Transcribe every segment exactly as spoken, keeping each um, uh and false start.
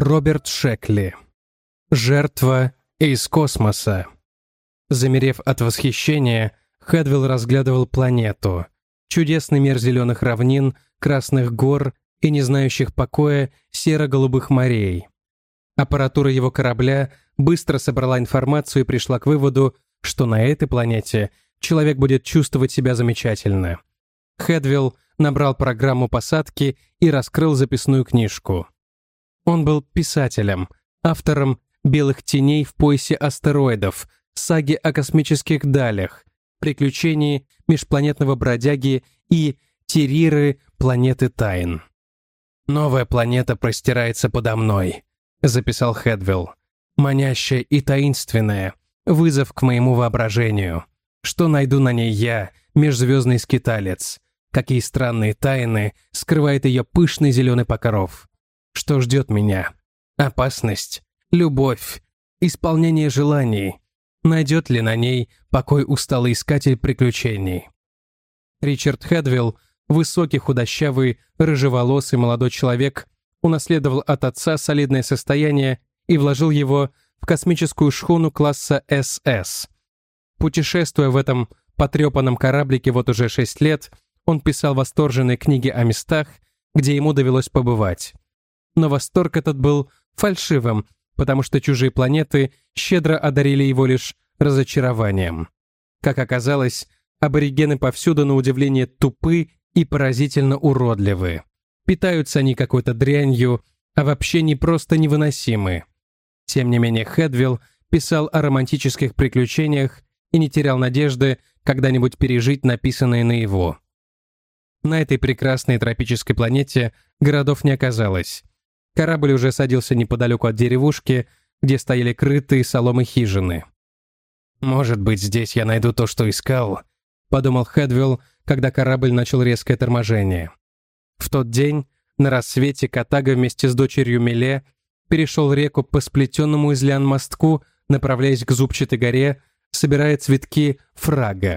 Роберт Шекли. Жертва из космоса. Замерев от восхищения, Хедвилл разглядывал планету. Чудесный мир зеленых равнин, красных гор и не знающих покоя серо-голубых морей. Аппаратура его корабля быстро собрала информацию и пришла к выводу, что на этой планете человек будет чувствовать себя замечательно. Хедвилл набрал программу посадки и раскрыл записную книжку. Он был писателем, автором «Белых теней в поясе астероидов», саги о космических далях, приключений межпланетного бродяги и терриры планеты тайн. «Новая планета простирается подо мной», — записал Хедвилл. «Манящая и таинственная, вызов к моему воображению. Что найду на ней я, межзвездный скиталец? Какие странные тайны скрывает ее пышный зеленый покров? Что ждет меня? Опасность, любовь, исполнение желаний. Найдет ли на ней покой усталый искатель приключений?» Ричард Хедвилл, высокий, худощавый, рыжеволосый молодой человек, унаследовал от отца солидное состояние и вложил его в космическую шхуну класса эс эс. Путешествуя в этом потрепанном кораблике вот уже шесть лет, он писал восторженные книги о местах, где ему довелось побывать. Но восторг этот был фальшивым, потому что чужие планеты щедро одарили его лишь разочарованием. Как оказалось, аборигены повсюду на удивление тупы и поразительно уродливы. Питаются они какой-то дрянью, а вообще не просто невыносимы. Тем не менее, Хедвилл писал о романтических приключениях и не терял надежды когда-нибудь пережить написанное наяву. На этой прекрасной тропической планете городов не оказалось. Корабль уже садился неподалеку от деревушки, где стояли крытые соломой хижины. «Может быть, здесь я найду то, что искал», — подумал Хедвилл, когда корабль начал резкое торможение. В тот день, на рассвете, Катага вместе с дочерью Меле перешел реку по сплетенному из лиан мостку, направляясь к зубчатой горе, собирая цветки фрага.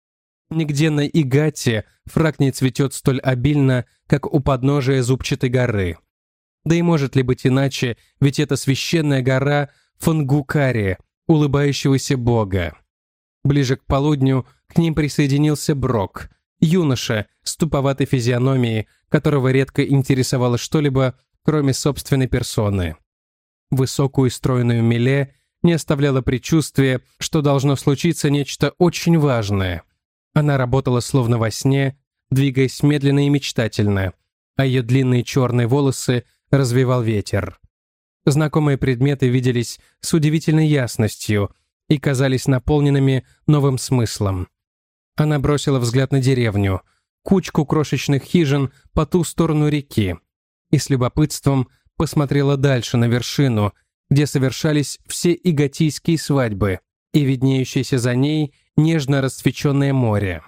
Нигде на Игате фраг не цветет столь обильно, как у подножия зубчатой горы. Да и может ли быть иначе, ведь это священная гора Фангукари, улыбающегося бога. Ближе к полудню к ним присоединился Брок, юноша с туповатой физиономией, которого редко интересовало что-либо, кроме собственной персоны. Высокую и стройную Меле не оставляло предчувствие, что должно случиться нечто очень важное. Она работала словно во сне, двигаясь медленно и мечтательно, а ее длинные черные волосы развевал ветер. Знакомые предметы виделись с удивительной ясностью и казались наполненными новым смыслом. Она бросила взгляд на деревню, кучку крошечных хижин по ту сторону реки, и с любопытством посмотрела дальше на вершину, где совершались все игатийские свадьбы и виднеющееся за ней нежно расцвеченное море.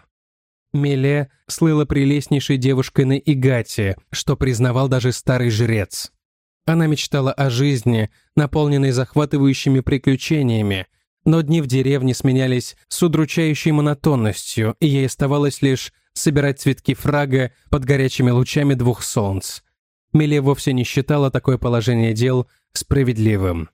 Меле слыла прелестнейшей девушкой на Игате, что признавал даже старый жрец. Она мечтала о жизни, наполненной захватывающими приключениями, но дни в деревне сменялись с удручающей монотонностью, и ей оставалось лишь собирать цветки фрага под горячими лучами двух солнц. Меле вовсе не считала такое положение дел справедливым.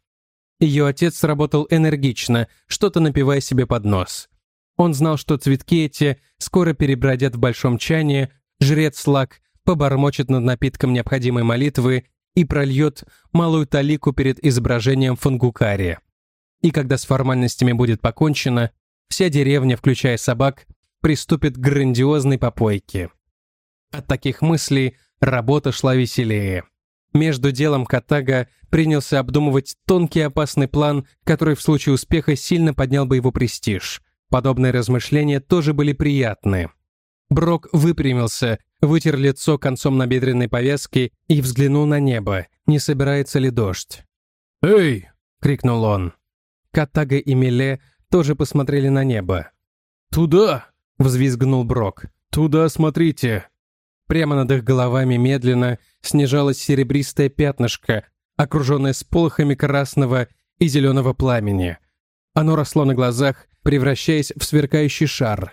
Ее отец работал энергично, что-то напивая себе под нос. Он знал, что цветки эти скоро перебродят в большом чане, жрец Лак побормочет над напитком необходимой молитвы и прольет малую талику перед изображением Фангукари. И когда с формальностями будет покончено, вся деревня, включая собак, приступит к грандиозной попойке. От таких мыслей работа шла веселее. Между делом Катага принялся обдумывать тонкий и опасный план, который в случае успеха сильно поднял бы его престиж. Подобные размышления тоже были приятны. Брок выпрямился, вытер лицо концом набедренной повязки и взглянул на небо, не собирается ли дождь. «Эй!» — крикнул он. Катага и Меле тоже посмотрели на небо. «Туда!» — взвизгнул Брок. «Туда смотрите!» Прямо над их головами медленно снижалось серебристое пятнышко, окруженное сполохами красного и зеленого пламени. Оно росло на глазах, превращаясь в сверкающий шар.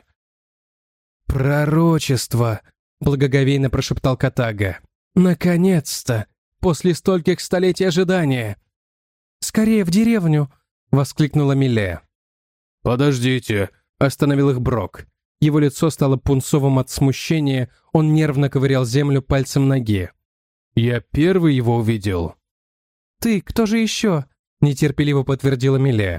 «Пророчество!» — благоговейно прошептал Катага. «Наконец-то! после стольких столетий ожидания!» «Скорее в деревню!» — воскликнула Миле. «Подождите!» — остановил их Брок. Его лицо стало пунцовым от смущения, он нервно ковырял землю пальцем ноги. «Я первый его увидел». «Ты, кто же еще?» — нетерпеливо подтвердила Миле.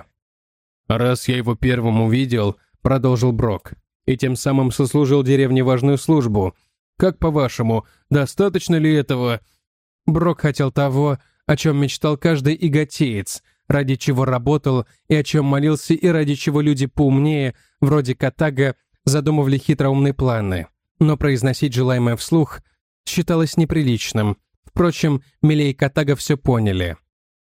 «Раз я его первым увидел», — продолжил Брок, «и тем самым сослужил деревне важную службу, как, по-вашему, достаточно ли этого?» Брок хотел того, о чем мечтал каждый иготеец, ради чего работал и о чем молился, и ради чего люди поумнее, вроде Катага, задумывали хитроумные планы. Но произносить желаемое вслух считалось неприличным. Впрочем, Миле и Катага все поняли.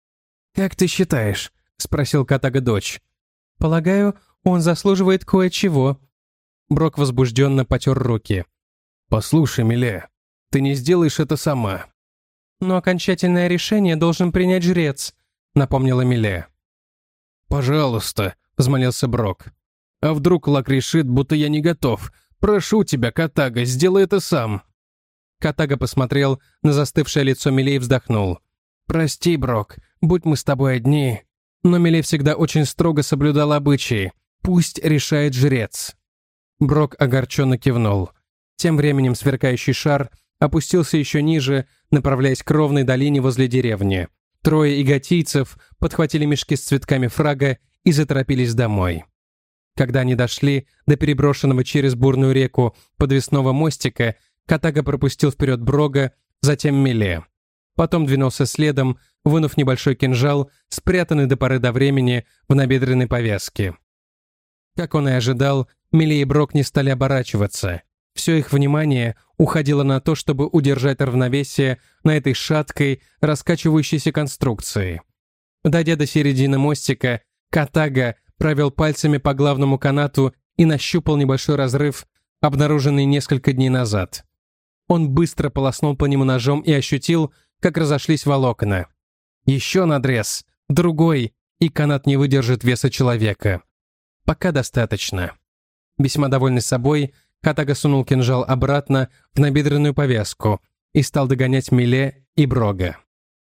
«Как ты считаешь?» — спросил Катага дочь. «Полагаю, он заслуживает кое-чего». Брок возбужденно потер руки. «Послушай, Миле, ты не сделаешь это сама». «Но окончательное решение должен принять жрец», — напомнила Миле. «Пожалуйста», — взмолился Брок. «А вдруг Лак решит, будто я не готов? Прошу тебя, Катага, сделай это сам». Катага посмотрел на застывшее лицо Миле и вздохнул. «Прости, Брок, будь мы с тобой одни». Но Миле всегда очень строго соблюдал обычаи. Пусть решает жрец. Брок огорченно кивнул. Тем временем сверкающий шар опустился еще ниже, направляясь к ровной долине возле деревни. Трое иготийцев подхватили мешки с цветками фрага и заторопились домой. Когда они дошли до переброшенного через бурную реку подвесного мостика, Катага пропустил вперед Брога, затем Миле. Потом двинулся следом, вынув небольшой кинжал, спрятанный до поры до времени в набедренной повязке. Как он и ожидал, Миле и Брок не стали оборачиваться. Все их внимание уходило на то, чтобы удержать равновесие на этой шаткой, раскачивающейся конструкции. Дойдя до середины мостика, Катага провел пальцами по главному канату и нащупал небольшой разрыв, обнаруженный несколько дней назад. Он быстро полоснул по нему ножом и ощутил, как разошлись волокна. Еще надрез, другой, и канат не выдержит веса человека. Пока достаточно. Весьма довольный собой, Катага сунул кинжал обратно в набедренную повязку и стал догонять Миле и Брога.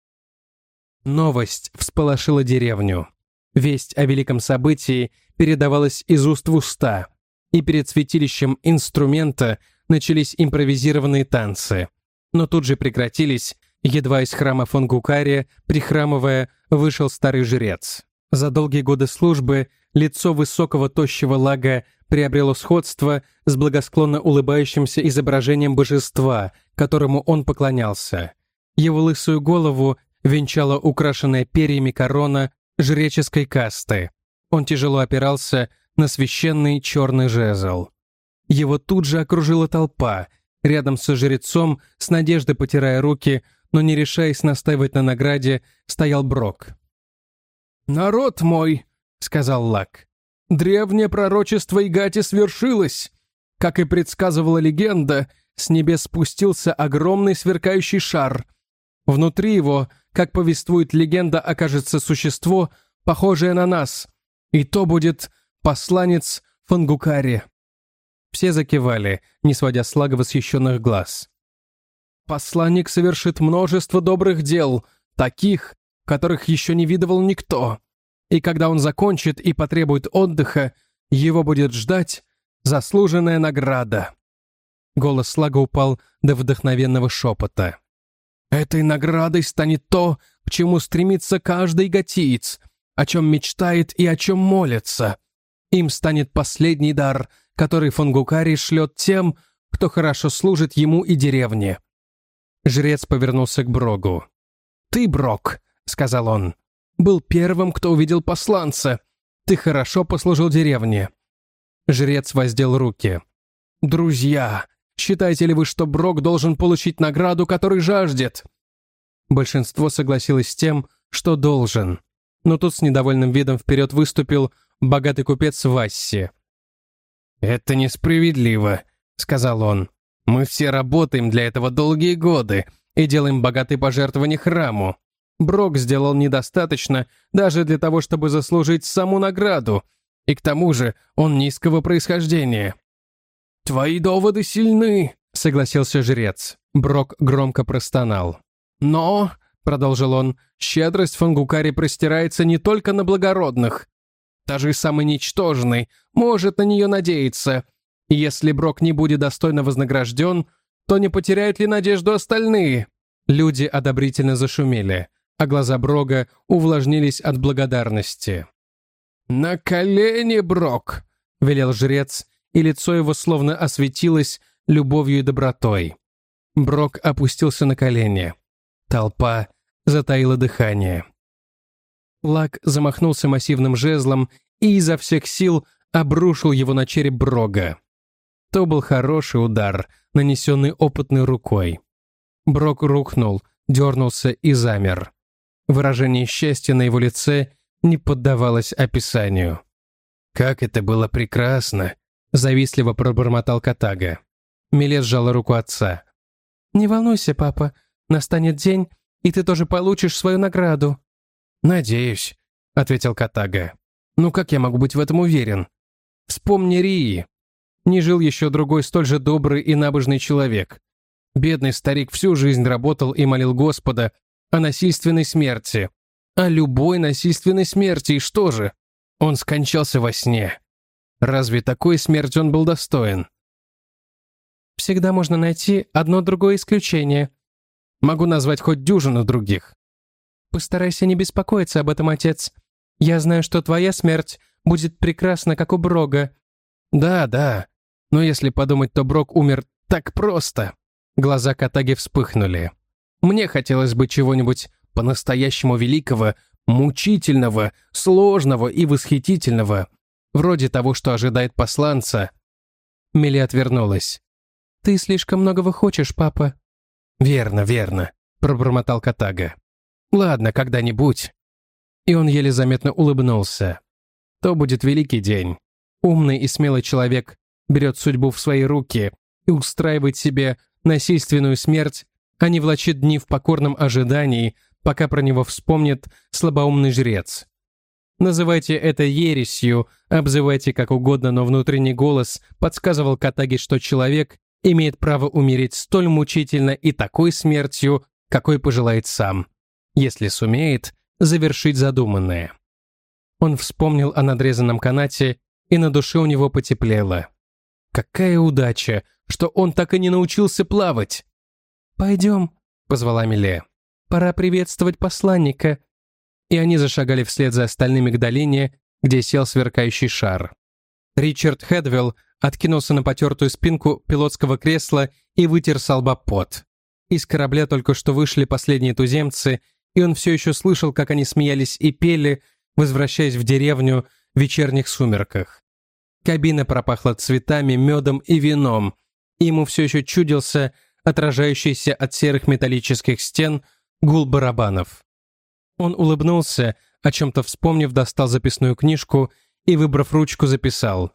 Новость всполошила деревню. Весть о великом событии передавалась из уст в уста, и перед святилищем инструмента начались импровизированные танцы. Но тут же прекратились, едва из храма Фонгукари, прихрамывая, вышел старый жрец. За долгие годы службы лицо высокого тощего Лага приобрело сходство с благосклонно улыбающимся изображением божества, которому он поклонялся. Его лысую голову венчала украшенная перьями корона жреческой касты. Он тяжело опирался на священный черный жезл. Его тут же окружила толпа, рядом со жрецом, с надеждой потирая руки, но не решаясь настаивать на награде, стоял Брок. «Народ мой», — сказал Лак, — «древнее пророчество Игати свершилось. Как и предсказывала легенда, с небес спустился огромный сверкающий шар. Внутри его, как повествует легенда, окажется существо, похожее на нас, и то будет посланец Фонгукари». Все закивали, не сводя с Лага восхищенных глаз. «Посланник совершит множество добрых дел, таких, которых еще не видывал никто. И когда он закончит и потребует отдыха, его будет ждать заслуженная награда». Голос Лага упал до вдохновенного шепота. «Этой наградой станет то, к чему стремится каждый гатиец, о чем мечтает и о чем молится. Им станет последний дар, который Фонгукари шлет тем, кто хорошо служит ему и деревне». Жрец повернулся к Брогу. «Ты, Брок», — сказал он, — «был первым, кто увидел посланца. Ты хорошо послужил деревне». Жрец воздел руки. «Друзья, считаете ли вы, что Брок должен получить награду, которой жаждет?» Большинство согласилось с тем, что должен. Но тут с недовольным видом вперед выступил богатый купец Васси. «Это несправедливо», — сказал он. «Мы все работаем для этого долгие годы и делаем богатые пожертвования храму. Брок сделал недостаточно даже для того, чтобы заслужить саму награду, и к тому же он низкого происхождения». «Твои доводы сильны», — согласился жрец. Брок громко простонал. «Но», продолжил он, щедрость Фангукари простирается не только на благородных. Даже и самый ничтожный может на нее надеяться. И если Брок не будет достойно вознагражден, то не потеряют ли надежду остальные?» Люди одобрительно зашумели, а глаза Брога увлажнились от благодарности. «На колени, Брок!» — велел жрец, и лицо его словно осветилось любовью и добротой. Брок опустился на колени. Толпа затаила дыхание. Лак замахнулся массивным жезлом и изо всех сил обрушил его на череп Брога. То был хороший удар, нанесенный опытной рукой. Брок рухнул, дернулся и замер. Выражение счастья на его лице не поддавалось описанию. «Как это было прекрасно!» — завистливо пробормотал Катага. Миле сжала руку отца. «Не волнуйся, папа, настанет день, и ты тоже получишь свою награду». «Надеюсь», — ответил Катага. «Ну как я могу быть в этом уверен? Вспомни Рии. Не жил еще другой столь же добрый и набожный человек. Бедный старик всю жизнь работал и молил Господа о насильственной смерти. О любой насильственной смерти, и что же? Он скончался во сне. Разве такой смерти он был достоин?» «Всегда можно найти одно другое исключение. Могу назвать хоть дюжину других». «Постарайся не беспокоиться об этом, отец. Я знаю, что твоя смерть будет прекрасна, как у Брога». «Да, да. Но если подумать, то Брог умер так просто». Глаза Катаги вспыхнули. «Мне хотелось бы чего-нибудь по-настоящему великого, мучительного, сложного и восхитительного, вроде того, что ожидает посланца». Миле отвернулась. «Ты слишком многого хочешь, папа». «Верно, верно», — пробормотал Катага. «Ладно, когда-нибудь». И он еле заметно улыбнулся. То будет великий день. Умный и смелый человек берет судьбу в свои руки и устраивает себе насильственную смерть, а не влачит дни в покорном ожидании, пока про него вспомнит слабоумный жрец. Называйте это ересью, обзывайте как угодно, но внутренний голос подсказывал Катаге, что человек имеет право умереть столь мучительно и такой смертью, какой пожелает сам, если сумеет завершить задуманное. Он вспомнил о надрезанном канате, и на душе у него потеплело. Какая удача, что он так и не научился плавать! «Пойдем», — позвала Миле. «Пора приветствовать посланника». И они зашагали вслед за остальными к долине, где сел сверкающий шар. Ричард Хедвелл откинулся на потертую спинку пилотского кресла и вытер со лба пот. Из корабля только что вышли последние туземцы, и он все еще слышал, как они смеялись и пели, возвращаясь в деревню в вечерних сумерках. Кабина пропахла цветами, медом и вином, и ему все еще чудился отражающийся от серых металлических стен гул барабанов. Он улыбнулся, о чем-то вспомнив, достал записную книжку и, выбрав ручку, записал.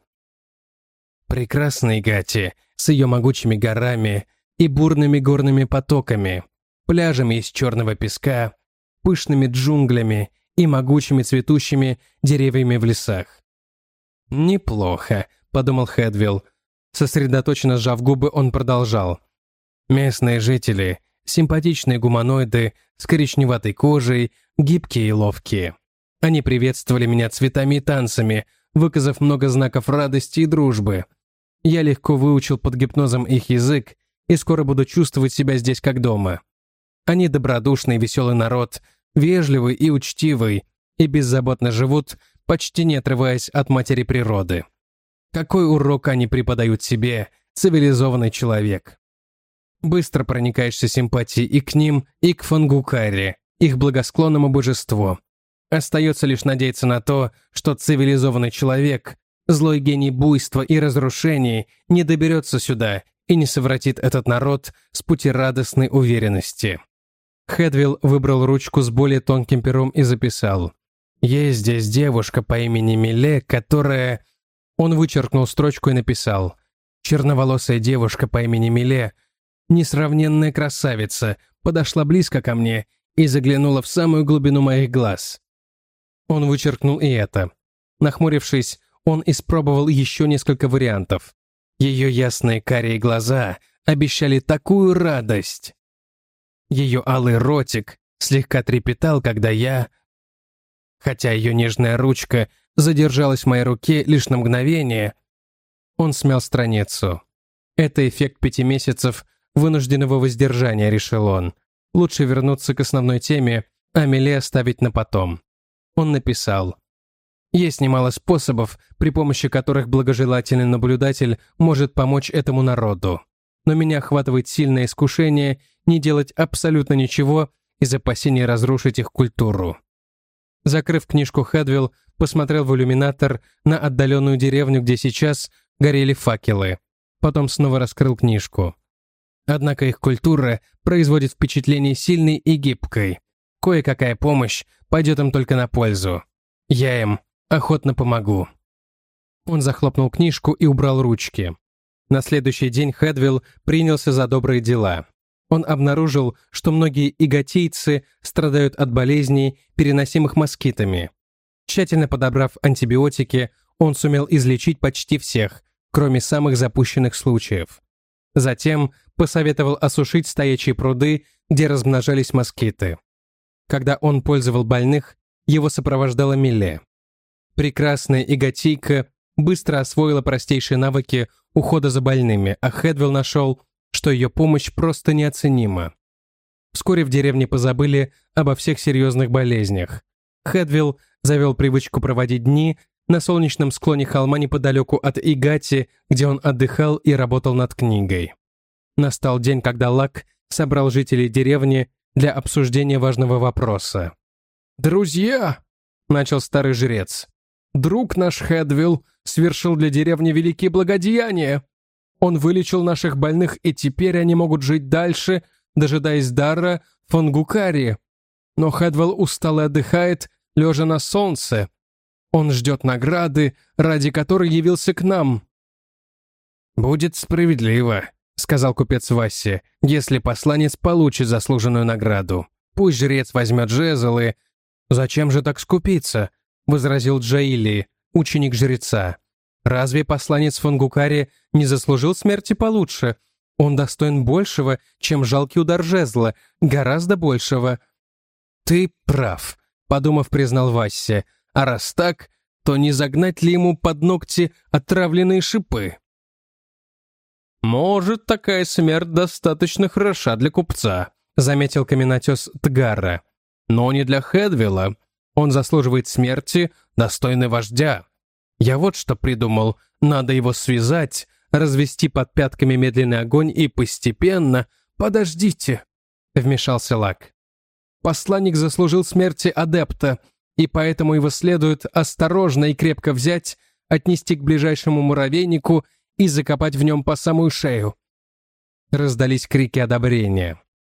«Прекрасный Гати, с ее могучими горами и бурными горными потоками, пляжами из черного песка, пышными джунглями и могучими цветущими деревьями в лесах». «Неплохо», — подумал Хедвилл. Сосредоточенно сжав губы, он продолжал. «Местные жители, симпатичные гуманоиды с коричневатой кожей, гибкие и ловкие. Они приветствовали меня цветами и танцами, выказав много знаков радости и дружбы. Я легко выучил под гипнозом их язык и скоро буду чувствовать себя здесь как дома. Они добродушный и веселый народ, вежливый и учтивый, и беззаботно живут, почти не отрываясь от матери природы. Какой урок они преподают себе, цивилизованный человек. Быстро проникаешься симпатией и к ним, и к Фангукари, их благосклонному божеству. Остается лишь надеяться на то, что цивилизованный человек, злой гений буйства и разрушений, не доберется сюда и не совратит этот народ с пути радостной уверенности». Хедвилл выбрал ручку с более тонким пером и записал. «Есть здесь девушка по имени Миле, которая...» Он вычеркнул строчку и написал. «Черноволосая девушка по имени Миле, несравненная красавица, подошла близко ко мне и заглянула в самую глубину моих глаз». Он вычеркнул и это. Нахмурившись, он испробовал еще несколько вариантов. Ее ясные карие глаза обещали такую радость. Ее алый ротик слегка трепетал, когда я... Хотя ее нежная ручка задержалась в моей руке лишь на мгновение, он смял страницу. Это эффект пяти месяцев вынужденного воздержания, решил он. Лучше вернуться к основной теме, а Миле оставить на потом. Он написал: «Есть немало способов, при помощи которых благожелательный наблюдатель может помочь этому народу. Но меня охватывает сильное искушение не делать абсолютно ничего из опасения разрушить их культуру». Закрыв книжку, Хедвилл посмотрел в иллюминатор на отдаленную деревню, где сейчас горели факелы. Потом снова раскрыл книжку. Однако их культура производит впечатление сильной и гибкой. Кое-какая помощь пойдет им только на пользу. Я им охотно помогу. Он захлопнул книжку и убрал ручки. На следующий день Хедвилл принялся за добрые дела. Он обнаружил, что многие иготийцы страдают от болезней, переносимых москитами. Тщательно подобрав антибиотики, он сумел излечить почти всех, кроме самых запущенных случаев. Затем посоветовал осушить стоячие пруды, где размножались москиты. Когда он пользовал больных, его сопровождала Миле. Прекрасная иготийка быстро освоила простейшие навыки ухода за больными, а Хедвилл нашел, что ее помощь просто неоценима. Вскоре в деревне позабыли обо всех серьезных болезнях. Хедвилл завел привычку проводить дни на солнечном склоне холма неподалеку от Игати, где он отдыхал и работал над книгой. Настал день, когда Лак собрал жителей деревни для обсуждения важного вопроса. «Друзья!» — начал старый жрец. «Друг наш Хедвилл совершил для деревни великие благодеяния. Он вылечил наших больных, и теперь они могут жить дальше, дожидаясь дара Фонгукари. Но Хедвилл устал и отдыхает, лежа на солнце. Он ждет награды, ради которой явился к нам». «Будет справедливо», — сказал купец Васси, «если посланец получит заслуженную награду. Пусть жрец возьмет жезл и...» «Зачем же так скупиться?» — возразил Джаили, ученик жреца. «Разве посланец Фонгукари не заслужил смерти получше? Он достоин большего, чем жалкий удар жезла, гораздо большего». «Ты прав», — подумав, признал Васси. «А раз так, то не загнать ли ему под ногти отравленные шипы?» «Может, такая смерть достаточно хороша для купца», — заметил каменотес Тгара. «Но не для Хедвилла. Он заслуживает смерти, достойной вождя. Я вот что придумал. Надо его связать, развести под пятками медленный огонь и постепенно... Подождите!» — вмешался Лак. «Посланник заслужил смерти адепта, и поэтому его следует осторожно и крепко взять, отнести к ближайшему муравейнику и закопать в нем по самую шею». Раздались крики одобрения.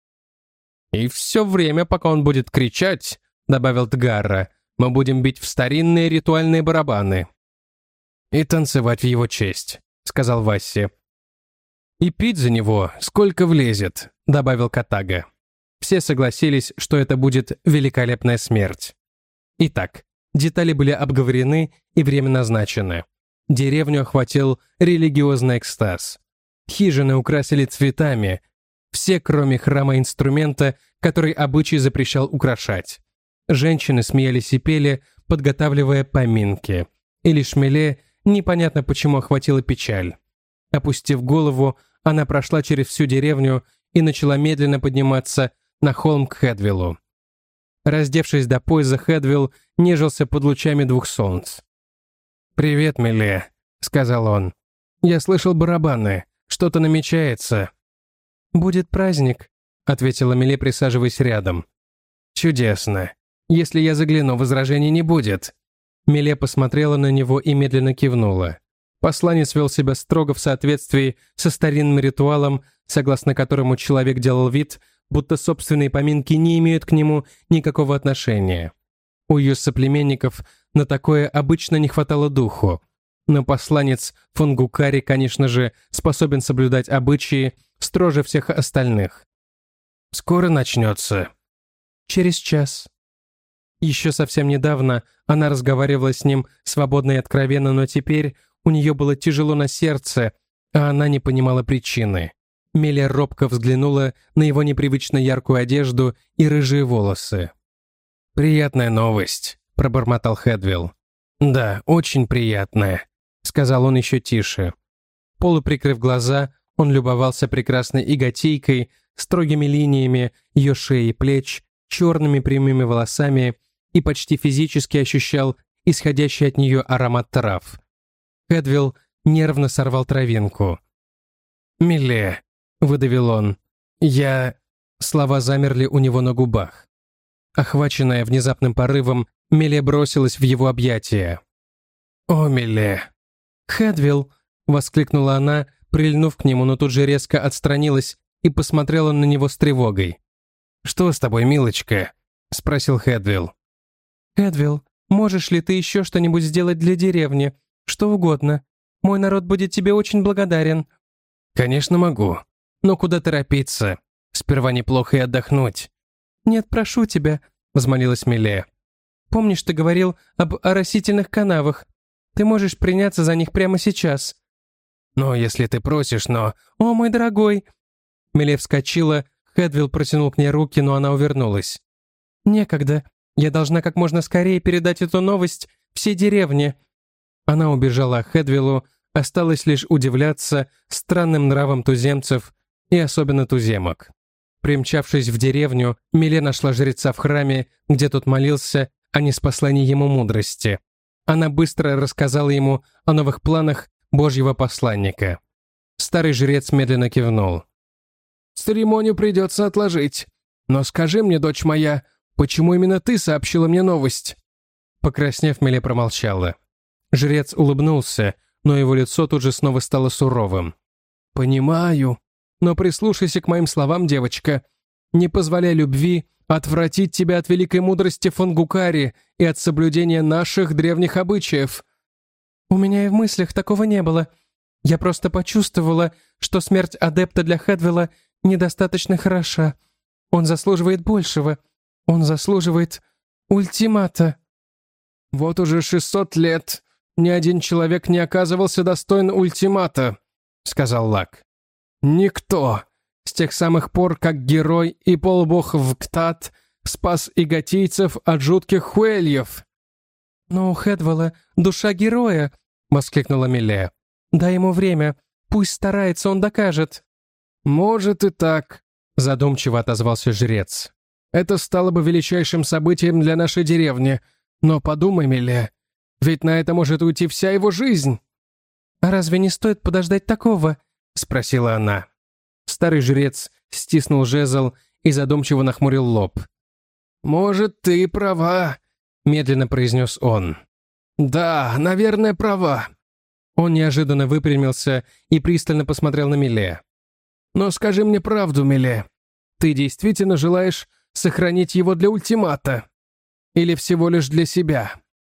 «И все время, пока он будет кричать, — добавил Тгарра, — мы будем бить в старинные ритуальные барабаны». «И танцевать в его честь», — сказал Васси. «И пить за него, сколько влезет», — добавил Катага. Все согласились, что это будет великолепная смерть. Итак, детали были обговорены и время назначено. Деревню охватил религиозный экстаз. Хижины украсили цветами, все, кроме храма инструмента, который обычай запрещал украшать. Женщины смеялись и пели, подготавливая поминки. И лишь Миле непонятно почему охватила печаль. Опустив голову, она прошла через всю деревню и начала медленно подниматься на холм к Хедвиллу. Раздевшись до пояса, Хедвилл нежился под лучами двух солнц. «Привет, Миле», — сказал он. «Я слышал барабаны. Что-то намечается». «Будет праздник», — ответила Миле, присаживаясь рядом. «Чудесно. Если я загляну, возражений не будет». Миле посмотрела на него и медленно кивнула. Посланец вел себя строго в соответствии со старинным ритуалом, согласно которому человек делал вид, будто собственные поминки не имеют к нему никакого отношения. У ее соплеменников на такое обычно не хватало духу. Но посланец Фонгукари, конечно же, способен соблюдать обычаи строже всех остальных. «Скоро начнется». «Через час». Еще совсем недавно она разговаривала с ним свободно и откровенно, но теперь у нее было тяжело на сердце, а она не понимала причины. Мелия робко взглянула на его непривычно яркую одежду и рыжие волосы. «Приятная новость», — пробормотал Хедвилл. «Да, очень приятная», — сказал он еще тише. Полуприкрыв глаза, он любовался прекрасной иготейкой, строгими линиями ее шеи и плеч, черными прямыми волосами и почти физически ощущал исходящий от нее аромат трав. Хедвилл нервно сорвал травинку. «Миле», — выдавил он, — «я...» Слова замерли у него на губах. Охваченная внезапным порывом, Миле бросилась в его объятия. «О, Миле!» «Хедвилл!» — воскликнула она, прильнув к нему, но тут же резко отстранилась и посмотрела на него с тревогой. «Что с тобой, милочка?» — спросил Хедвилл. «Хедвилл, можешь ли ты еще что-нибудь сделать для деревни? Что угодно. Мой народ будет тебе очень благодарен». «Конечно могу. Но куда торопиться? Сперва неплохо и отдохнуть». «Нет, прошу тебя», — взмолилась Миле. «Помнишь, ты говорил об оросительных канавах? Ты можешь приняться за них прямо сейчас». «Ну, если ты просишь, но...» «О, мой дорогой!» Миле вскочила, Хедвилл протянул к ней руки, но она увернулась. «Некогда. Я должна как можно скорее передать эту новость всей деревне». Она убежала, а Хедвиллу осталось лишь удивляться странным нравам туземцев и особенно туземок. Примчавшись в деревню, Миле нашла жреца в храме, где тот молился о неспослании ему мудрости. Она быстро рассказала ему о новых планах Божьего посланника. Старый жрец медленно кивнул. «Церемонию придется отложить. Но скажи мне, дочь моя, почему именно ты сообщила мне новость?» Покраснев, Миле промолчала. Жрец улыбнулся, но его лицо тут же снова стало суровым. «Понимаю. Но прислушайся к моим словам, девочка. Не позволяй любви отвратить тебя от великой мудрости Фонгукари и от соблюдения наших древних обычаев». «У меня и в мыслях такого не было. Я просто почувствовала, что смерть адепта для Хедвилла недостаточно хороша. Он заслуживает большего. Он заслуживает ультимата». «Вот уже шестьсот лет ни один человек не оказывался достоин ультимата», — сказал Лак. «Никто. С тех самых пор, как герой и полубог Вктат спас иготийцев от жутких хуэльев». «Но у Хедвилла душа героя», — воскликнула Миле. «Дай ему время. Пусть старается, он докажет». «Может и так», — задумчиво отозвался жрец. «Это стало бы величайшим событием для нашей деревни. Но подумай, Миле, ведь на это может уйти вся его жизнь». «А разве не стоит подождать такого?» — спросила она. Старый жрец стиснул жезл и задумчиво нахмурил лоб. «Может, ты права», — медленно произнес он. «Да, наверное, права». Он неожиданно выпрямился и пристально посмотрел на Миле. «Но скажи мне правду, Миле. Ты действительно желаешь сохранить его для ультимата? Или всего лишь для себя?»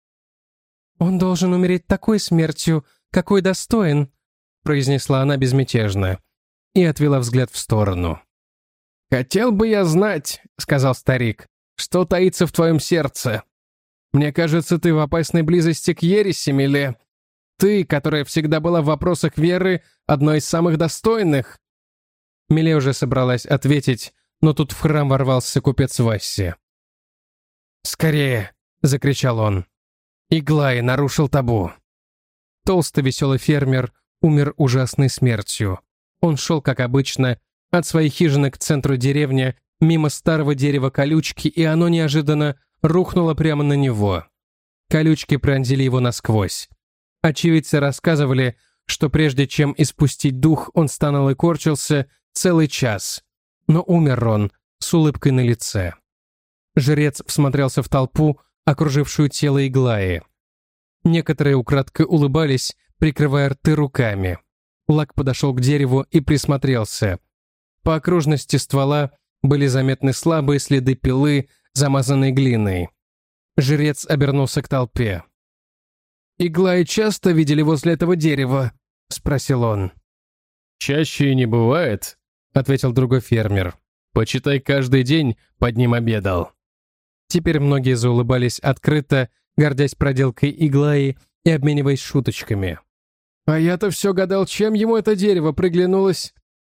«Он должен умереть такой смертью, какой достоин», — произнесла она безмятежно и отвела взгляд в сторону. «Хотел бы я знать, — сказал старик, — что таится в твоем сердце. Мне кажется, ты в опасной близости к ереси, Миле. Ты, которая всегда была в вопросах веры одной из самых достойных». Миле уже собралась ответить, но тут в храм ворвался купец Васси. «Скорее!» — закричал он. «Иглай нарушил табу». Толстый веселый фермер умер ужасной смертью. Он шел, как обычно, от своей хижины к центру деревни, мимо старого дерева колючки, и оно неожиданно рухнуло прямо на него. Колючки пронзили его насквозь. Очевидцы рассказывали, что прежде чем испустить дух, он стонал и корчился целый час. Но умер он с улыбкой на лице. Жрец всмотрелся в толпу, окружившую тело Иглаи. Некоторые украдкой улыбались, прикрывая рты руками. Лак подошел к дереву и присмотрелся. По окружности ствола были заметны слабые следы пилы, замазанной глиной. Жрец обернулся к толпе. «Иглаи часто видели возле этого дерева?» — спросил он. «Чаще и не бывает», — ответил другой фермер. «Почитай, каждый день под ним обедал». Теперь многие заулыбались открыто, гордясь проделкой Иглаи и обмениваясь шуточками. «А я-то все гадал, чем ему это дерево приглянулось».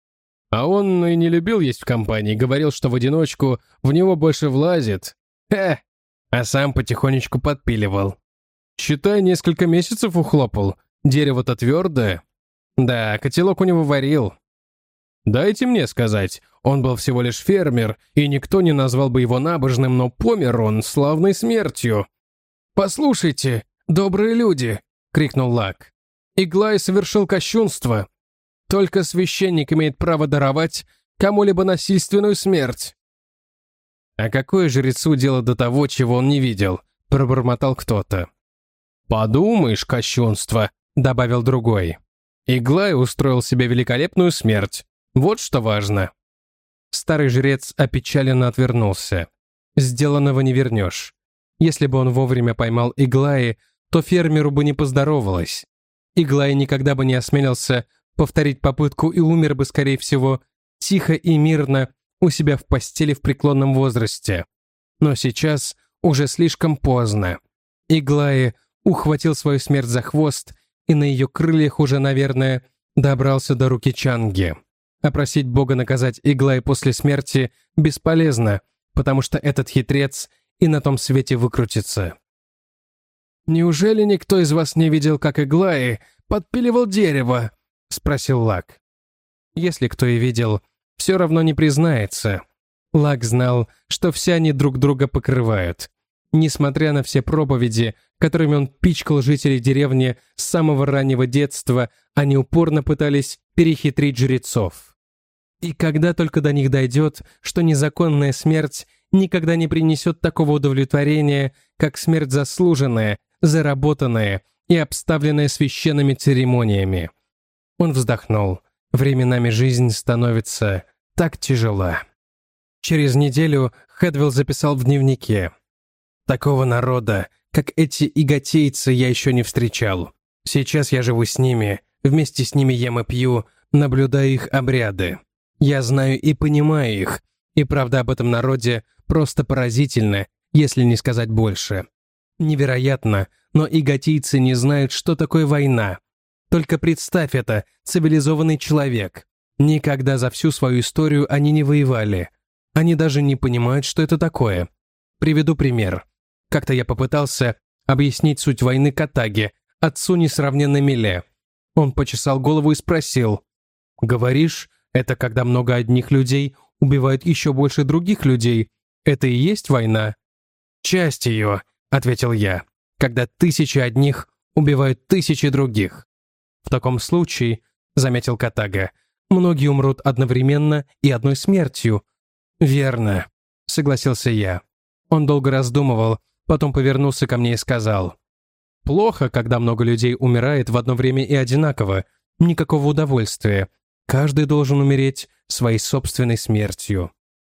А он и не любил есть в компании, говорил, что в одиночку в него больше влазит. Хе! А сам потихонечку подпиливал. Считай, несколько месяцев ухлопал. Дерево-то твердое. Да, котелок у него варил. Дайте мне сказать, он был всего лишь фермер, и никто не назвал бы его набожным, но помер он славной смертью. «Послушайте, добрые люди!» — крикнул Лак. «Иглай совершил кощунство. Только священник имеет право даровать кому-либо насильственную смерть». «А какое жрецу дело до того, чего он не видел?» — пробормотал кто-то. «Подумаешь, кощунство», — добавил другой. «Иглай устроил себе великолепную смерть. Вот что важно». Старый жрец опечаленно отвернулся. «Сделанного не вернешь. Если бы он вовремя поймал Иглаи, то фермеру бы не поздоровалось. Иглай никогда бы не осмелился повторить попытку и умер бы, скорее всего, тихо и мирно у себя в постели в преклонном возрасте. Но сейчас уже слишком поздно. Иглаи ухватил свою смерть за хвост и на ее крыльях уже, наверное, добрался до руки Чанги. А просить Бога наказать Иглай после смерти бесполезно, потому что этот хитрец и на том свете выкрутится. «Неужели никто из вас не видел, как Иглаи подпиливал дерево?» — спросил Лак. Если кто и видел, все равно не признается. Лак знал, что все они друг друга покрывают. Несмотря на все проповеди, которыми он пичкал жителей деревни с самого раннего детства, они упорно пытались перехитрить жрецов. И когда только до них дойдет, что незаконная смерть никогда не принесет такого удовлетворения, как смерть заслуженная, заработанная и обставленная священными церемониями. Он вздохнул. Временами жизнь становится так тяжела. Через неделю Хедвилл записал в дневнике: «Такого народа, как эти иготейцы, я еще не встречал. Сейчас я живу с ними, вместе с ними ем и пью, наблюдаю их обряды. Я знаю и понимаю их, и правда об этом народе просто поразительна, если не сказать больше. Невероятно, но иготийцы не знают, что такое война. Только представь это, цивилизованный человек. Никогда за всю свою историю они не воевали. Они даже не понимают, что это такое. Приведу пример. Как-то я попытался объяснить суть войны Катаге, отцу несравненной Миле. Он почесал голову и спросил: «Говоришь, это когда много одних людей убивают еще больше других людей? Это и есть война?» «Часть ее», — ответил я, «когда тысячи одних убивают тысячи других». «В таком случае», — заметил Катага, «многие умрут одновременно и одной смертью». «Верно», — согласился я. Он долго раздумывал, потом повернулся ко мне и сказал: «Плохо, когда много людей умирает в одно время и одинаково. Никакого удовольствия. Каждый должен умереть своей собственной смертью».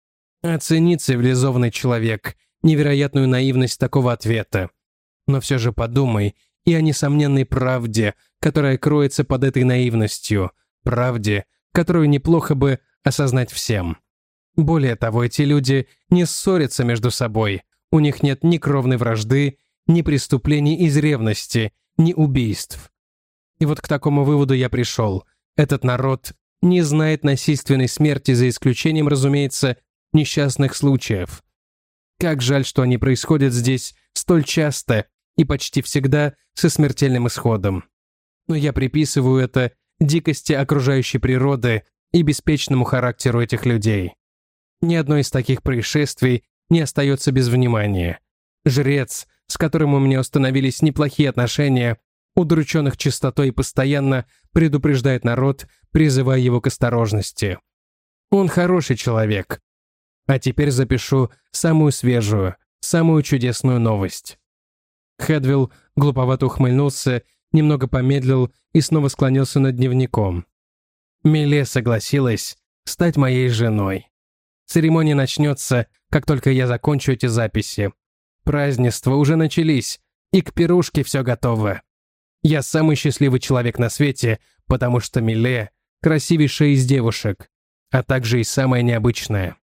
Оцени, цивилизованный человек, невероятную наивность такого ответа. Но все же подумай и о несомненной правде, которая кроется под этой наивностью, правде, которую неплохо бы осознать всем. Более того, эти люди не ссорятся между собой, у них нет ни кровной вражды, ни преступлений из ревности, ни убийств. И вот к такому выводу я пришел. Этот народ не знает насильственной смерти, за исключением, разумеется, несчастных случаев. Как жаль, что они происходят здесь столь часто и почти всегда со смертельным исходом. Но я приписываю это дикости окружающей природы и беспечному характеру этих людей. Ни одно из таких происшествий не остается без внимания. Жрец, с которым у меня установились неплохие отношения, удрученных чистотой, постоянно предупреждает народ, призывая его к осторожности. Он хороший человек. А теперь запишу самую свежую, самую чудесную новость. Хедвилл глуповато ухмыльнулся, немного помедлил и снова склонился над дневником. Миле согласилась стать моей женой. Церемония начнется, как только я закончу эти записи. Празднества уже начались, и к пирушке все готово. Я самый счастливый человек на свете, потому что Миле — красивейшая из девушек, а также и самая необычная.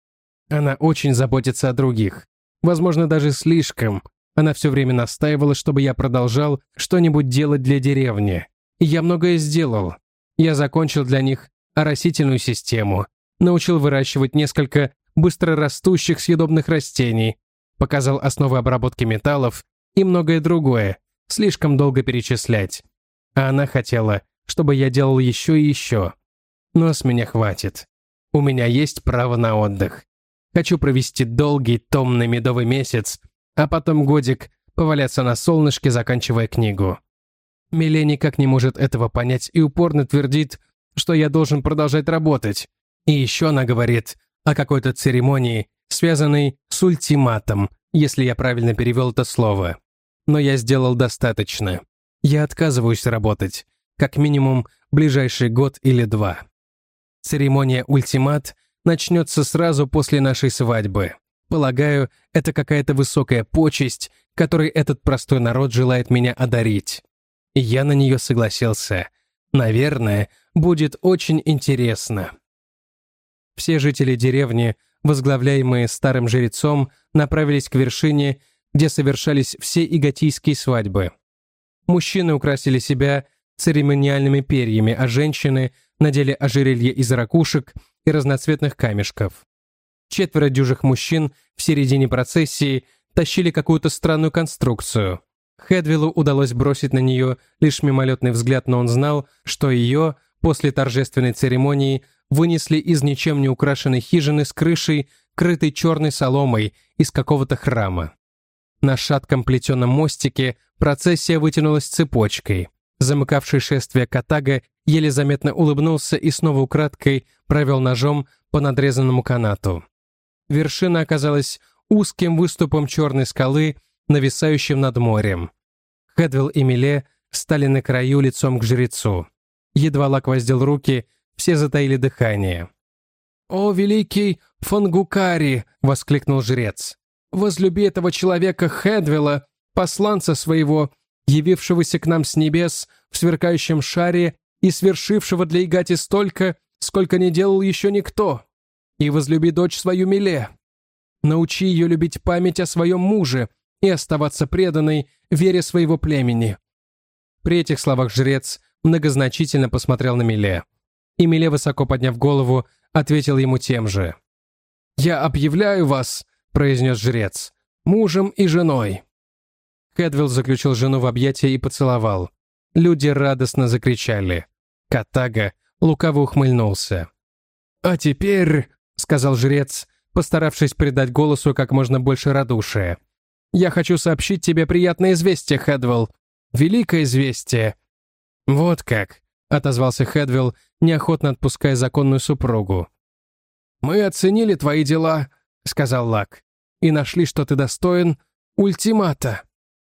Она очень заботится о других, возможно, даже слишком. Она все время настаивала, чтобы я продолжал что-нибудь делать для деревни. И я многое сделал. Я закончил для них оросительную систему, научил выращивать несколько быстрорастущих съедобных растений, показал основы обработки металлов и многое другое, слишком долго перечислять. А она хотела, чтобы я делал еще и еще. Но с меня хватит. У меня есть право на отдых. Хочу провести долгий, томный медовый месяц, а потом годик поваляться на солнышке, заканчивая книгу. Миле никак не может этого понять и упорно твердит, что я должен продолжать работать. И еще она говорит о какой-то церемонии, связанной с ультиматом, если я правильно перевел это слово. Но я сделал достаточно. Я отказываюсь работать, как минимум, ближайший год или два. Церемония ультимат начнется сразу после нашей свадьбы. Полагаю, это какая-то высокая почесть, которой этот простой народ желает меня одарить. И я на нее согласился. Наверное, будет очень интересно. Все жители деревни, возглавляемые старым жрецом, направились к вершине, где совершались все игатийские свадьбы. Мужчины украсили себя церемониальными перьями, а женщины надели ожерелье из ракушек и разноцветных камешков. Четверо дюжих мужчин в середине процессии тащили какую-то странную конструкцию. Хедвиллу удалось бросить на нее лишь мимолетный взгляд, но он знал, что ее, после торжественной церемонии, вынесли из ничем не украшенной хижины с крышей, крытой черной соломой из какого-то храма. На шатком плетеном мостике процессия вытянулась цепочкой. Замыкавший шествие Катага еле заметно улыбнулся и снова украдкой провел ножом по надрезанному канату. Вершина оказалась узким выступом черной скалы, нависающим над морем. Хедвилл и Миле стали на краю лицом к жрецу. Едва Лак воздел руки, все затаили дыхание. «О, великий Фангукари!» — воскликнул жрец. «Возлюби этого человека Хедвилла, посланца своего, явившегося к нам с небес в сверкающем шаре и свершившего для Игати столько, сколько не делал еще никто. И возлюби дочь свою Миле. Научи ее любить память о своем муже и оставаться преданной вере своего племени». При этих словах жрец многозначительно посмотрел на Миле. И Миле, высоко подняв голову, ответил ему тем же. «Я объявляю вас», — произнес жрец, — «мужем и женой». Хедвилл заключил жену в объятия и поцеловал. Люди радостно закричали. Катага лукаво ухмыльнулся. «А теперь», — сказал жрец, постаравшись придать голосу как можно больше радушия, «я хочу сообщить тебе приятное известие, Хедвилл. Великое известие». «Вот как», — отозвался Хедвилл, неохотно отпуская законную супругу. «Мы оценили твои дела», — сказал Лак, «и нашли, что ты достоин ультимата».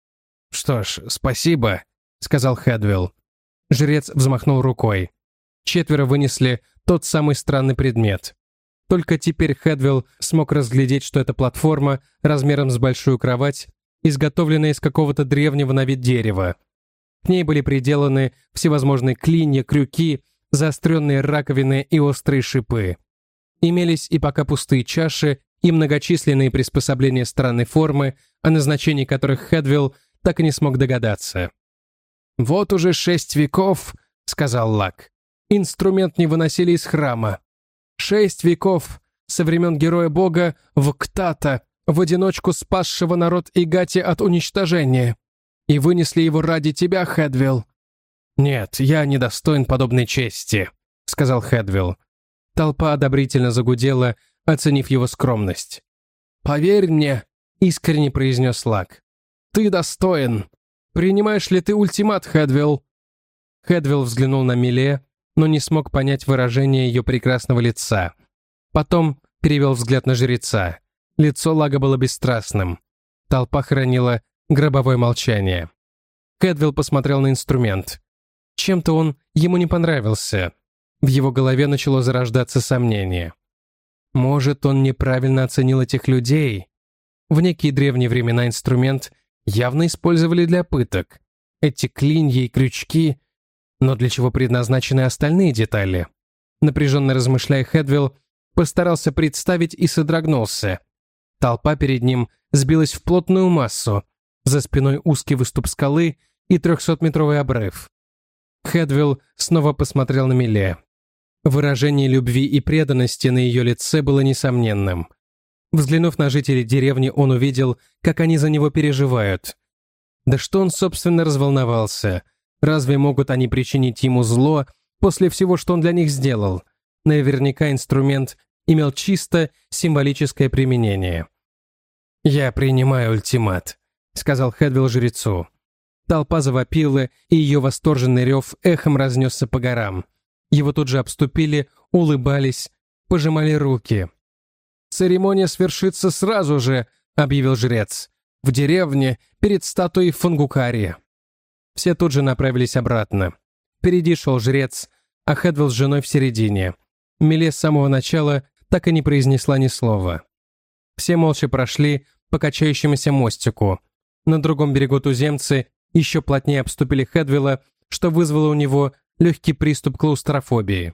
«Что ж, спасибо», — сказал Хедвилл. Жрец взмахнул рукой. Четверо вынесли тот самый странный предмет. Только теперь Хедвилл смог разглядеть, что это платформа размером с большую кровать, изготовленная из какого-то древнего на вид дерева. К ней были приделаны всевозможные клинья, крюки, заостренные раковины и острые шипы. Имелись и пока пустые чаши, и многочисленные приспособления странной формы, о назначении которых Хедвилл так и не смог догадаться. «Вот уже шесть веков», — сказал Лак, — «инструмент не выносили из храма. Шесть веков со времен героя-бога Вктата, в одиночку спасшего народ Игати от уничтожения. И вынесли его ради тебя, Хедвилл». «Нет, я недостоин подобной чести», — сказал Хедвилл. Толпа одобрительно загудела, оценив его скромность. «Поверь мне», — искренне произнес Лак, — «ты достоин. Принимаешь ли ты ультимат, Хедвилл?» Хедвилл взглянул на Миле, но не смог понять выражение ее прекрасного лица. Потом перевел взгляд на жреца. Лицо Лага было бесстрастным. Толпа хранила гробовое молчание. Хедвилл посмотрел на инструмент. Чем-то он ему не понравился. В его голове начало зарождаться сомнение. Может, он неправильно оценил этих людей? В некие древние времена инструмент явно использовали для пыток. Эти клинья и крючки. Но для чего предназначены остальные детали? Напряженно размышляя, Хедвилл постарался представить и содрогнулся. Толпа перед ним сбилась в плотную массу. За спиной узкий выступ скалы и трехсотметровый обрыв. Хедвилл снова посмотрел на Миле. Выражение любви и преданности на ее лице было несомненным. Взглянув на жителей деревни, он увидел, как они за него переживают. Да что он, собственно, разволновался? Разве могут они причинить ему зло после всего, что он для них сделал? Наверняка инструмент имел чисто символическое применение. «Я принимаю ультимат», — сказал Хедвилл жрецу. Толпа завопила, и ее восторженный рев эхом разнесся по горам. Его тут же обступили, улыбались, пожимали руки. «Церемония свершится сразу же», — объявил жрец. «В деревне, перед статуей Фонгукари». Все тут же направились обратно. Впереди шел жрец, а Хедвилл с женой в середине. Миле с самого начала так и не произнесла ни слова. Все молча прошли по качающемуся мостику. На другом берегу туземцы еще плотнее обступили Хедвилла, что вызвало у него легкий приступ клаустрофобии.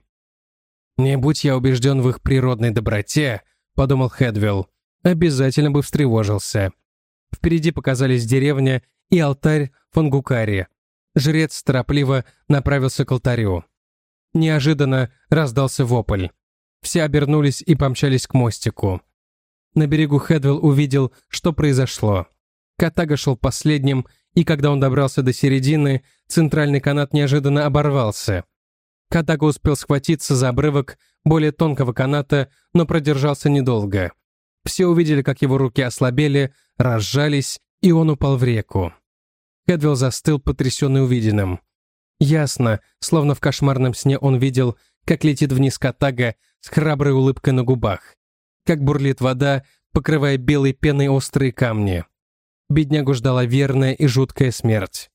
«Не будь я убежден в их природной доброте», — подумал Хедвилл, — «обязательно бы встревожился». Впереди показались деревня и алтарь Фонгукари. Жрец торопливо направился к алтарю. Неожиданно раздался вопль. Все обернулись и помчались к мостику. На берегу Хедвилл увидел, что произошло. Катага шел последним, и когда он добрался до середины, центральный канат неожиданно оборвался. Катага успел схватиться за обрывок более тонкого каната, но продержался недолго. Все увидели, как его руки ослабели, разжались, и он упал в реку. Хедвилл застыл, потрясенный увиденным. Ясно, словно в кошмарном сне он видел, как летит вниз Катага с храброй улыбкой на губах, как бурлит вода, покрывая белой пеной острые камни. Беднягу ждала верная и жуткая смерть.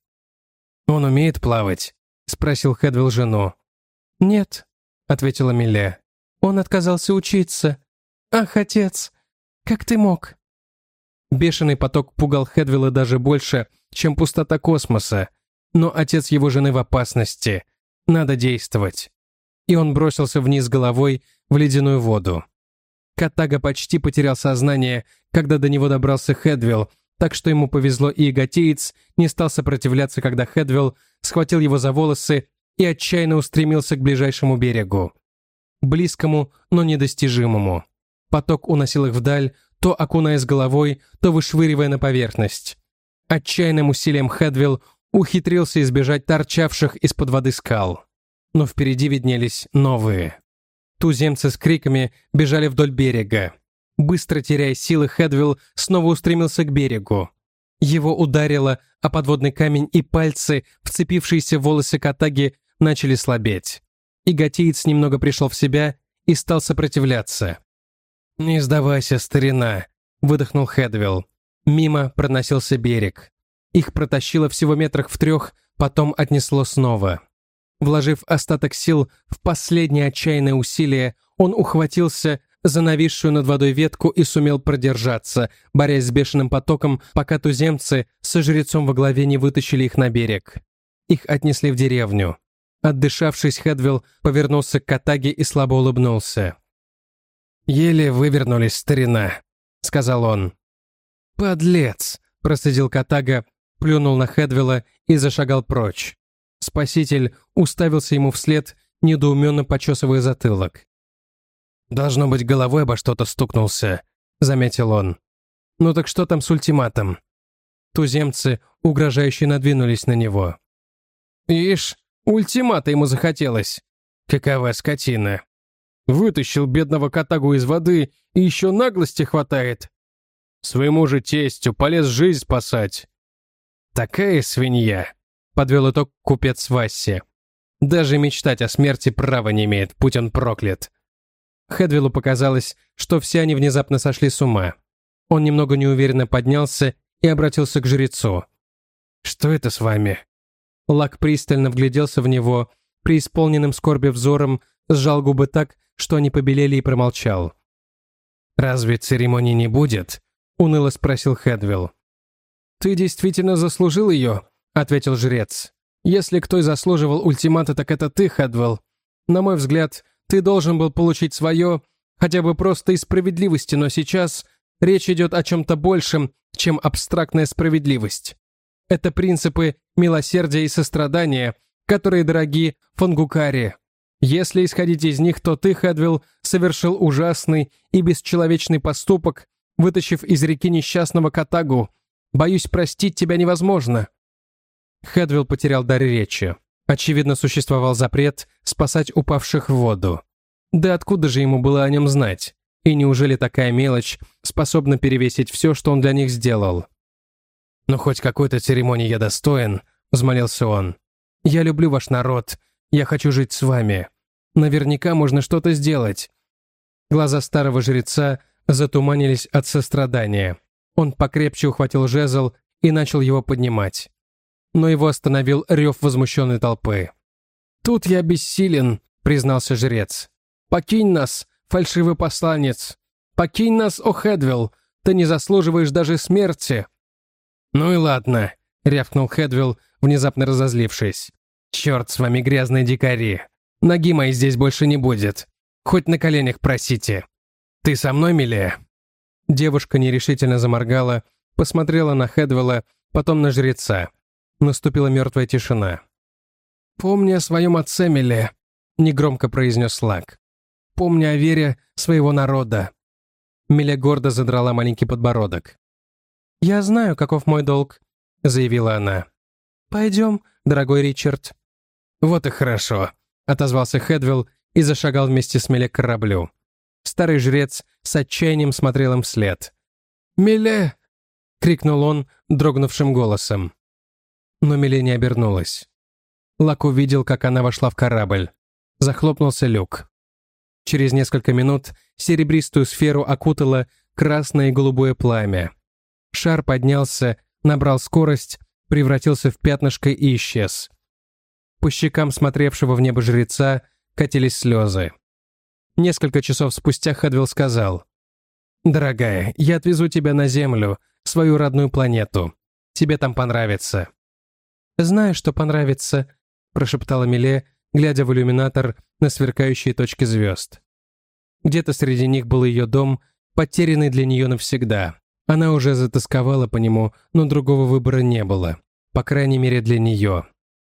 «Он умеет плавать?» — спросил Хедвилл жену. «Нет», — ответила Миле. «Он отказался учиться. Ах, отец, как ты мог?» Бешеный поток пугал Хедвилла даже больше, чем пустота космоса. Но отец его жены в опасности. Надо действовать. И он бросился вниз головой в ледяную воду. Катага почти потерял сознание, когда до него добрался Хедвилл, так что ему повезло, и эготеец не стал сопротивляться, когда Хедвилл схватил его за волосы и отчаянно устремился к ближайшему берегу. Близкому, но недостижимому. Поток уносил их вдаль, то окунаясь головой, то вышвыривая на поверхность. Отчаянным усилием Хедвилл ухитрился избежать торчавших из-под воды скал. Но впереди виднелись новые. Туземцы с криками бежали вдоль берега. Быстро теряя силы, Хедвилл снова устремился к берегу. Его ударило о подводный камень, и пальцы, вцепившиеся в волосы Катаги, начали слабеть. Иготеец немного пришел в себя и стал сопротивляться. «Не сдавайся, старина», — выдохнул Хедвилл. Мимо проносился берег. Их протащило всего метрах в трех, потом отнесло снова. Вложив остаток сил в последнее отчаянное усилие, он ухватился за нависшую над водой ветку и сумел продержаться, борясь с бешеным потоком, пока туземцы со жрецом во главе не вытащили их на берег. Их отнесли в деревню. Отдышавшись, Хедвилл повернулся к Катаге и слабо улыбнулся. «Еле вывернулись, старина», — сказал он. «Подлец», — процедил Катага, плюнул на Хедвилла и зашагал прочь. Спаситель уставился ему вслед, недоуменно почесывая затылок. «Должно быть, головой обо что-то стукнулся», — заметил он. «Ну так что там с ультиматом?» Туземцы угрожающе надвинулись на него. «Ишь, ультимата ему захотелось. Какова скотина. Вытащил бедного Катагу из воды и еще наглости хватает. Своему же тестю полез жизнь спасать. Такая свинья», — подвел итог купец Васси. «Даже мечтать о смерти права не имеет, будь он проклят». Хедвиллу показалось, что все они внезапно сошли с ума. Он немного неуверенно поднялся и обратился к жрецу. «Что это с вами?» Лак пристально вгляделся в него, преисполненным скорби взором, сжал губы так, что они побелели, и промолчал. «Разве церемонии не будет?» — уныло спросил Хедвилл. «Ты действительно заслужил ее?» — ответил жрец. «Если кто и заслуживал ультимата, так это ты, Хедвилл. На мой взгляд, ты должен был получить свое, хотя бы просто из справедливости, но сейчас речь идет о чем-то большем, чем абстрактная справедливость. Это принципы милосердия и сострадания, которые дороги Фонгукари. Если исходить из них, то ты, Хедвилл, совершил ужасный и бесчеловечный поступок, вытащив из реки несчастного Катагу. Боюсь, простить тебя невозможно». Хедвилл потерял дар речи. Очевидно, существовал запрет спасать упавших в воду. Да откуда же ему было о нем знать? И неужели такая мелочь способна перевесить все, что он для них сделал? «Но хоть какой-то церемонии я достоин», — взмолился он. «Я люблю ваш народ. Я хочу жить с вами. Наверняка можно что-то сделать». Глаза старого жреца затуманились от сострадания. Он покрепче ухватил жезл и начал его поднимать. Но его остановил рев возмущенной толпы. «Тут я бессилен», — признался жрец. «Покинь нас, фальшивый посланец! Покинь нас, о Хедвилл! Ты не заслуживаешь даже смерти!» «Ну и ладно», — рявкнул Хедвилл, внезапно разозлившись. «Черт с вами, грязные дикари! Ноги моей здесь больше не будет. Хоть на коленях просите. Ты со мной, Миле?» Девушка нерешительно заморгала, посмотрела на Хедвилла, потом на жреца. Наступила мертвая тишина. «Помни о своем отце, Миле», — негромко произнес Лак. «Помни о вере своего народа». Миле гордо задрала маленький подбородок. «Я знаю, каков мой долг», — заявила она. «Пойдем, дорогой Ричард». «Вот и хорошо», — отозвался Хедвилл и зашагал вместе с Миле к кораблю. Старый жрец с отчаянием смотрел им вслед. «Миле!» — крикнул он дрогнувшим голосом. Но Миле не обернулась. Лак увидел, как она вошла в корабль. Захлопнулся люк. Через несколько минут серебристую сферу окутало красное и голубое пламя. Шар поднялся, набрал скорость, превратился в пятнышко и исчез. По щекам смотревшего в небо жреца катились слезы. Несколько часов спустя Хедвилл сказал: «Дорогая, я отвезу тебя на Землю, свою родную планету. Тебе там понравится». «Знаю, что понравится», — прошептала Миле, глядя в иллюминатор на сверкающие точки звезд. Где-то среди них был ее дом, потерянный для нее навсегда. Она уже затосковала по нему, но другого выбора не было. По крайней мере, для нее.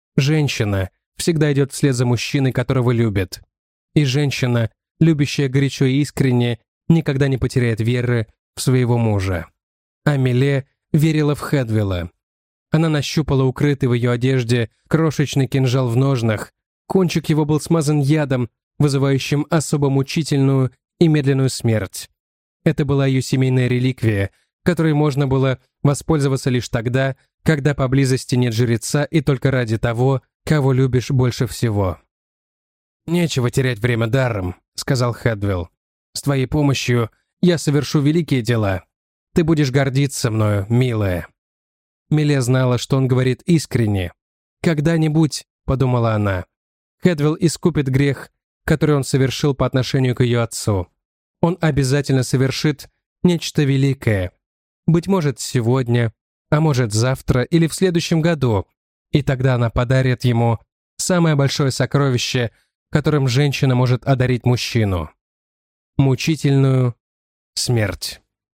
Женщина всегда идет вслед за мужчиной, которого любит. И женщина, любящая горячо и искренне, никогда не потеряет веры в своего мужа. А Миле верила в Хедвилла. Она нащупала укрытый в ее одежде крошечный кинжал в ножнах. Кончик его был смазан ядом, вызывающим особо мучительную и медленную смерть. Это была ее семейная реликвия, которой можно было воспользоваться лишь тогда, когда поблизости нет жреца и только ради того, кого любишь больше всего. «Нечего терять время даром», — сказал Хедвилл. «С твоей помощью я совершу великие дела. Ты будешь гордиться мною, милая». Миле знала, что он говорит искренне. «Когда-нибудь», — подумала она, — «Хедвилл искупит грех, который он совершил по отношению к ее отцу. Он обязательно совершит нечто великое. Быть может, сегодня, а может, завтра или в следующем году. И тогда она подарит ему самое большое сокровище, которым женщина может одарить мучительную смерть».